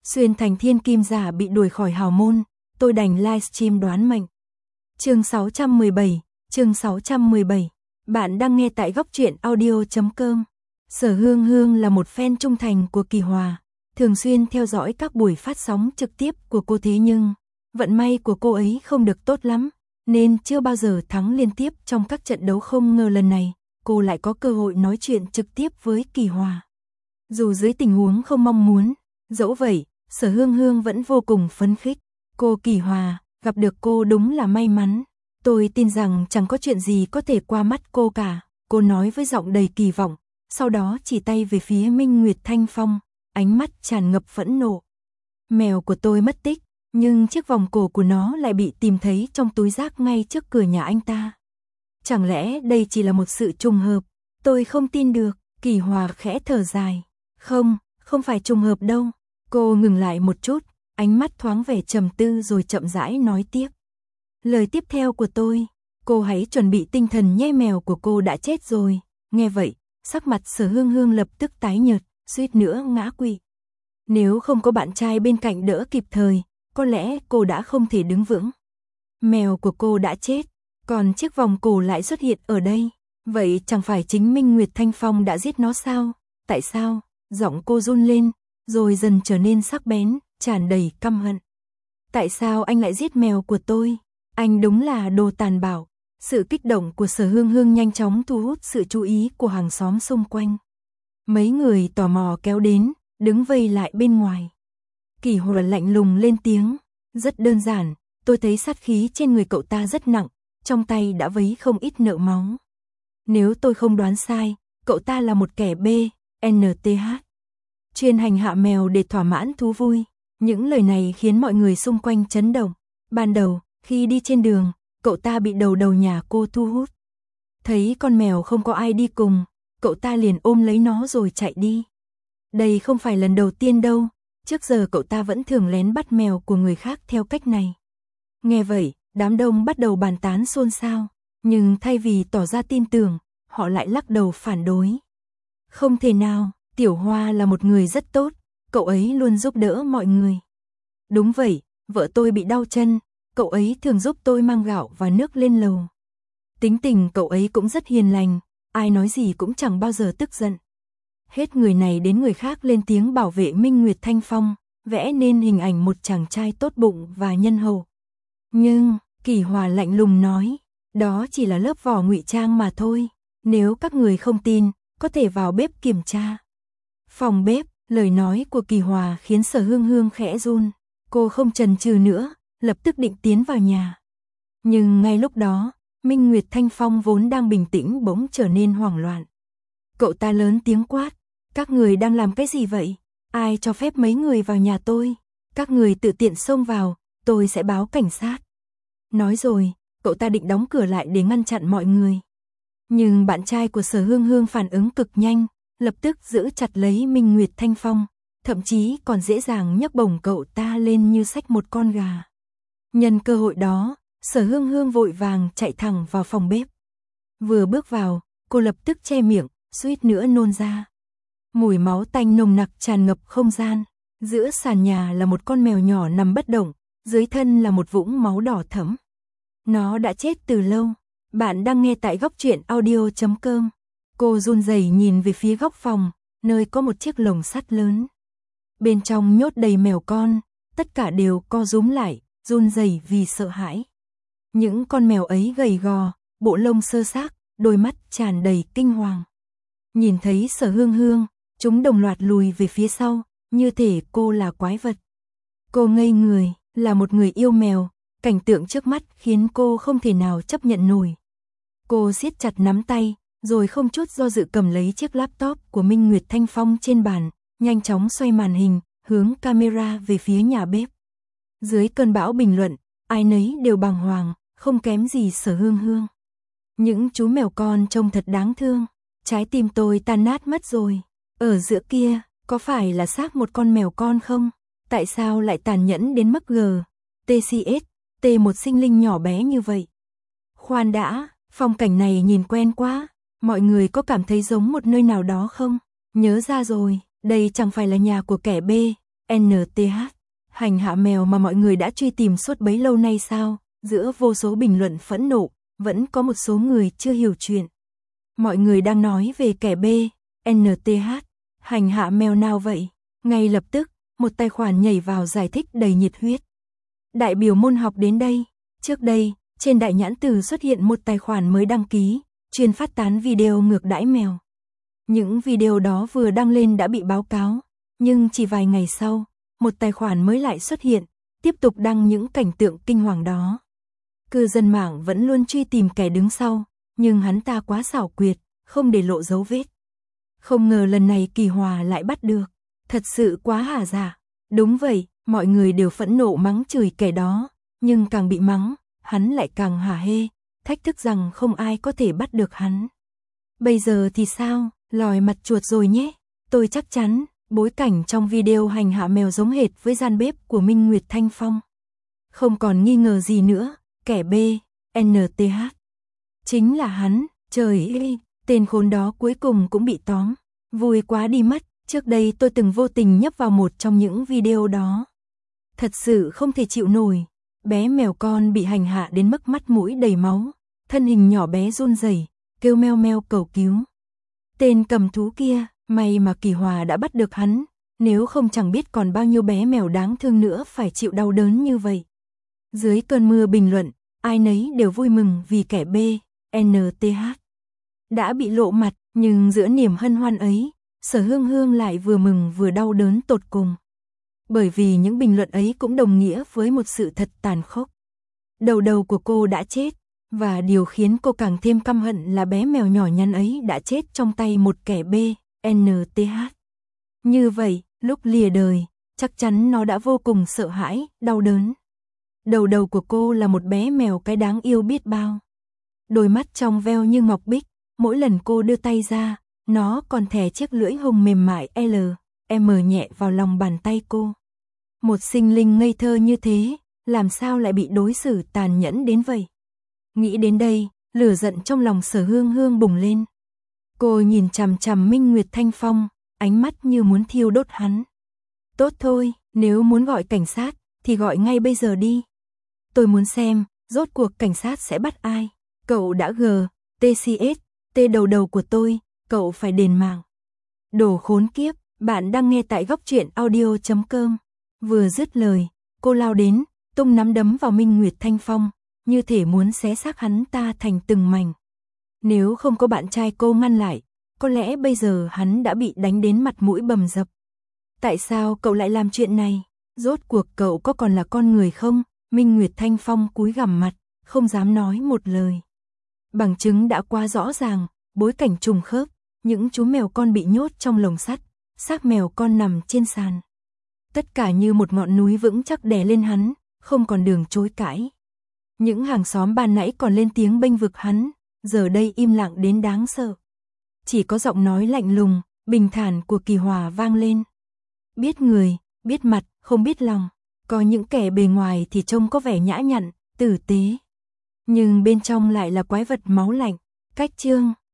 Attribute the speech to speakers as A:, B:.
A: Xuyên thành thiên kim giả bị đuổi khỏi hào môn, tôi đành livestream đoán mệnh. Chương 617. Bạn đang nghe tại góc truyện audio.com. Sở Hương Hương là một fan trung thành của Kỳ Hòa, thường xuyên theo dõi các buổi phát sóng trực tiếp của cô, thế nhưng vận may của cô ấy không được tốt lắm, nên chưa bao giờ thắng liên tiếp trong các trận đấu. Không ngờ lần này, cô lại có cơ hội nói chuyện trực tiếp với Kỳ Hòa. Dù dưới tình huống không mong muốn, dẫu vậy, Sở Hương Hương vẫn vô cùng phấn khích. Cô Kỳ Hòa, gặp được cô đúng là may mắn. Tôi tin rằng chẳng có chuyện gì có thể qua mắt cô cả, cô nói với giọng đầy kỳ vọng, sau đó chỉ tay về phía Minh Nguyệt Thanh Phong, ánh mắt tràn ngập phẫn nộ. Mèo của tôi mất tích, nhưng chiếc vòng cổ của nó lại bị tìm thấy trong túi rác ngay trước cửa nhà anh ta. Chẳng lẽ đây chỉ là một sự trùng hợp? Tôi không tin được. Kỳ Hòa khẽ thở dài. Không phải trùng hợp đâu. Cô ngừng lại một chút, ánh mắt thoáng vẻ trầm tư rồi chậm rãi nói tiếp. Lời tiếp theo của tôi, cô hãy chuẩn bị tinh thần nhé, mèo của cô đã chết rồi. Nghe vậy, sắc mặt Sở Hương Hương lập tức tái nhợt, suýt nữa ngã quỵ. Nếu không có bạn trai bên cạnh đỡ kịp thời, có lẽ cô đã không thể đứng vững. Mèo của cô đã chết, còn chiếc vòng cổ lại xuất hiện ở đây. Vậy chẳng phải chính Minh Nguyệt Thanh Phong đã giết nó sao? Tại sao? Giọng cô run lên, rồi dần trở nên sắc bén, tràn đầy căm hận. Tại sao anh lại giết mèo của tôi? Anh đúng là đồ tàn bạo. Sự kích động của Sở Hương Hương nhanh chóng thu hút sự chú ý của hàng xóm xung quanh. Mấy người tò mò kéo đến, đứng vây lại bên ngoài. Kỳ Hòa lạnh lùng lên tiếng. Rất đơn giản, tôi thấy sát khí trên người cậu ta rất nặng, trong tay đã vấy không ít nợ máu. Nếu tôi không đoán sai, cậu ta là một kẻ BNTH, chuyên hành hạ mèo để thỏa mãn thú vui. Những lời này khiến mọi người xung quanh chấn động. Ban đầu, khi đi trên đường, cậu ta bị đầu nhà cô thu hút. Thấy con mèo không có ai đi cùng, cậu ta liền ôm lấy nó rồi chạy đi. Đây không phải lần đầu tiên đâu, trước giờ cậu ta vẫn thường lén bắt mèo của người khác theo cách này. Nghe vậy, đám đông bắt đầu bàn tán xôn xao, nhưng thay vì tỏ ra tin tưởng, họ lại lắc đầu phản đối. Không thể nào, Tiểu Hoa là một người rất tốt, cậu ấy luôn giúp đỡ mọi người. Đúng vậy, vợ tôi bị đau chân, cậu ấy thường giúp tôi mang gạo và nước lên lầu. Tính tình cậu ấy cũng rất hiền lành, ai nói gì cũng chẳng bao giờ tức giận. Hết người này đến người khác lên tiếng bảo vệ Minh Nguyệt Thanh Phong, vẽ nên hình ảnh một chàng trai tốt bụng và nhân hậu. Nhưng, Kỳ Hòa lạnh lùng nói, đó chỉ là lớp vỏ ngụy trang mà thôi, nếu các người không tin, có thể vào bếp kiểm tra. Phòng bếp, lời nói của Kỳ Hòa khiến Sở Hương Hương khẽ run, cô không chần chừ nữa, lập tức định tiến vào nhà. Nhưng ngay lúc đó, Minh Nguyệt Thanh Phong vốn đang bình tĩnh bỗng trở nên hoảng loạn. Cậu ta lớn tiếng quát, các người đang làm cái gì vậy? Ai cho phép mấy người vào nhà tôi? Các người tự tiện xông vào, tôi sẽ báo cảnh sát. Nói rồi, cậu ta định đóng cửa lại để ngăn chặn mọi người. Nhưng bạn trai của Sở Hương Hương phản ứng cực nhanh, lập tức giữ chặt lấy Minh Nguyệt Thanh Phong, thậm chí còn dễ dàng nhấc bổng cậu ta lên như xách một con gà. Nhân cơ hội đó, Sở Hương Hương vội vàng chạy thẳng vào phòng bếp. Vừa bước vào, cô lập tức che miệng, suýt nữa nôn ra. Mùi máu tanh nồng nặc tràn ngập không gian. Giữa sàn nhà là một con mèo nhỏ nằm bất động, dưới thân là một vũng máu đỏ thẫm. Nó đã chết từ lâu. Bạn đang nghe tại góc truyện audio.com. Cô run rẩy nhìn về phía góc phòng, nơi có một chiếc lồng sắt lớn. Bên trong nhốt đầy mèo con, tất cả đều co rúm lại, run rẩy vì sợ hãi. Những con mèo ấy gầy gò, bộ lông xơ xác, đôi mắt tràn đầy kinh hoàng. Nhìn thấy Sở Hương Hương, chúng đồng loạt lùi về phía sau, như thể cô là quái vật. Cô ngây người, là một người yêu mèo, cảnh tượng trước mắt khiến cô không thể nào chấp nhận nổi. Cô siết chặt nắm tay, rồi không chút do dự cầm lấy chiếc laptop của Minh Nguyệt Thanh Phong trên bàn, nhanh chóng xoay màn hình, hướng camera về phía nhà bếp. Dưới cơn bão bình luận, ai nấy đều bàng hoàng, không kém gì Sở Hương Hương. Những chú mèo con trông thật đáng thương, trái tim tôi tan nát mất rồi. Ở giữa kia, có phải là xác một con mèo con không? Tại sao lại tàn nhẫn đến mức TCS, một sinh linh nhỏ bé như vậy? Khoan đã, phong cảnh này nhìn quen quá, mọi người có cảm thấy giống một nơi nào đó không? Nhớ ra rồi, đây chẳng phải là nhà của kẻ NTH. Hành hạ mèo mà mọi người đã truy tìm suốt bấy lâu nay sao? Giữa vô số bình luận phẫn nộ, vẫn có một số người chưa hiểu chuyện. Mọi người đang nói về kẻ B, NTH. Hành hạ mèo nào vậy? Ngay lập tức, một tài khoản nhảy vào giải thích đầy nhiệt huyết. Đại biểu môn học đến đây. Trước đây, trên Đại Nhãn Từ xuất hiện một tài khoản mới đăng ký, chuyên phát tán video ngược đãi mèo. Những video đó vừa đăng lên đã bị báo cáo, nhưng chỉ vài ngày sau, một tài khoản mới lại xuất hiện, tiếp tục đăng những cảnh tượng kinh hoàng đó. Cư dân mạng vẫn luôn truy tìm kẻ đứng sau, nhưng hắn ta quá xảo quyệt, không để lộ dấu vết. Không ngờ lần này Kỳ Hòa lại bắt được, thật sự quá hả dạ. Đúng vậy, mọi người đều phẫn nộ mắng chửi kẻ đó, nhưng càng bị mắng, hắn lại càng hả hê, thách thức rằng không ai có thể bắt được hắn. Bây giờ thì sao, lòi mặt chuột rồi nhé, tôi chắc chắn, bối cảnh trong video hành hạ mèo giống hệt với gian bếp của Minh Nguyệt Thanh Phong. Không còn nghi ngờ gì nữa, kẻ B, NTH. Chính là hắn, trời ơi, tên khốn đó cuối cùng cũng bị tóm, vui quá đi mất, trước đây tôi từng vô tình nhấp vào một trong những video đó. Thật sự không thể chịu nổi, bé mèo con bị hành hạ đến mức mắt mũi đầy máu, thân hình nhỏ bé run rẩy, kêu meo meo cầu cứu. Tên cầm thú kia, may mà Kỳ Hòa đã bắt được hắn, nếu không chẳng biết còn bao nhiêu bé mèo đáng thương nữa phải chịu đau đớn như vậy. Dưới cơn mưa bình luận, ai nấy đều vui mừng vì kẻ B, NTH đã bị lộ mặt, nhưng giữa niềm hân hoan ấy, Sở Hương Hương lại vừa mừng vừa đau đớn tột cùng. Bởi vì những bình luận ấy cũng đồng nghĩa với một sự thật tàn khốc. Đầu của cô đã chết, và điều khiến cô càng thêm căm hận là bé mèo nhỏ nhắn ấy đã chết trong tay một kẻ B, NTH. Như vậy, lúc lìa đời, chắc chắn nó đã vô cùng sợ hãi, đau đớn. Đầu của cô là một bé mèo cái đáng yêu biết bao. Đôi mắt trong veo như ngọc bích, mỗi lần cô đưa tay ra, nó còn thè chiếc lưỡi hồng mềm mại M nhẹ vào lòng bàn tay cô. Một sinh linh ngây thơ như thế, làm sao lại bị đối xử tàn nhẫn đến vậy? Nghĩ đến đây, lửa giận trong lòng Sở Hương Hương bùng lên. Cô nhìn chằm chằm Minh Nguyệt Thanh Phong, ánh mắt như muốn thiêu đốt hắn. Tốt thôi, nếu muốn gọi cảnh sát, thì gọi ngay bây giờ đi. Tôi muốn xem, rốt cuộc cảnh sát sẽ bắt ai. Cậu đã TCS, đầu của tôi, cậu phải đền mạng. Đồ khốn kiếp, bạn đang nghe tại Góc Truyện Audio.com. Vừa dứt lời, cô lao đến, tung nắm đấm vào Minh Nguyệt Thanh Phong, như thể muốn xé xác hắn ta thành từng mảnh. Nếu không có bạn trai cô ngăn lại, có lẽ bây giờ hắn đã bị đánh đến mặt mũi bầm dập. Tại sao cậu lại làm chuyện này? Rốt cuộc cậu có còn là con người không? Minh Nguyệt Thanh Phong cúi gằm mặt, không dám nói một lời. Bằng chứng đã quá rõ ràng, bối cảnh trùng khớp, những chú mèo con bị nhốt trong lồng sắt, xác mèo con nằm trên sàn. Tất cả như một ngọn núi vững chắc đè lên hắn, không còn đường chối cãi. Những hàng xóm ban nãy còn lên tiếng bênh vực hắn, giờ đây im lặng đến đáng sợ. Chỉ có giọng nói lạnh lùng, bình thản của Kỳ Hòa vang lên. Biết người, biết mặt, không biết lòng. Có những kẻ bề ngoài thì trông có vẻ nhã nhặn, tử tế. Nhưng bên trong lại là quái vật máu lạnh. Cách chương